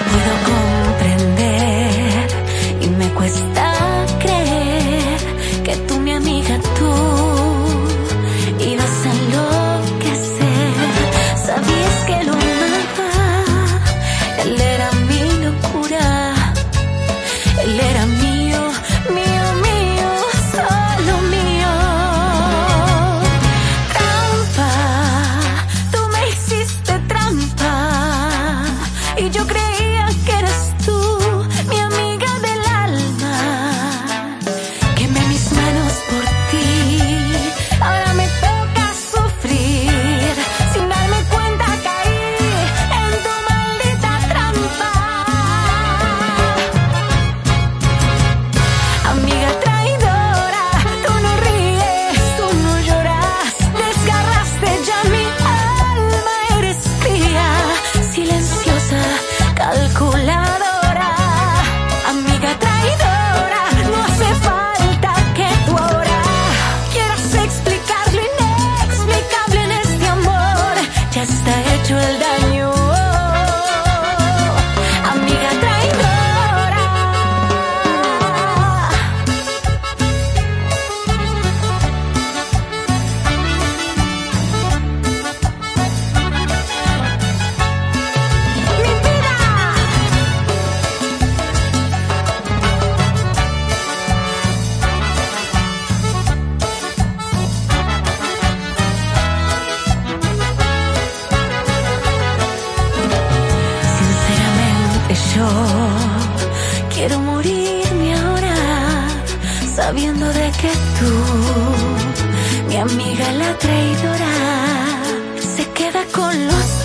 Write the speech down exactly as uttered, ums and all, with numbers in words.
puedo comprender y me cuesta creer que tú, mi amiga, tú ibas a enloquecer. Sabías que lo amaba, él era mi locura, él era mío, mío, mío, solo mío. Trampa, tú me hiciste trampa y yo creía que eras tú, mi amiga del alma. Quemé mis manos por ti, ahora me toca sufrir. Sin darme cuenta caí en tu maldita trampa. Amiga traidora, tú no ríes, tú no lloras, desgarraste ya mi alma, eres fría, silenciosa, calculadora. Amiga traidora, no hace falta que tú ahora quieras explicar lo inexplicable en este amor. Ya está hecho el daño, amiga traidora. Mi vida. Sinceramente yo quiero morirme ahora, sabiendo de que tú, mi amiga la traidora, se queda con los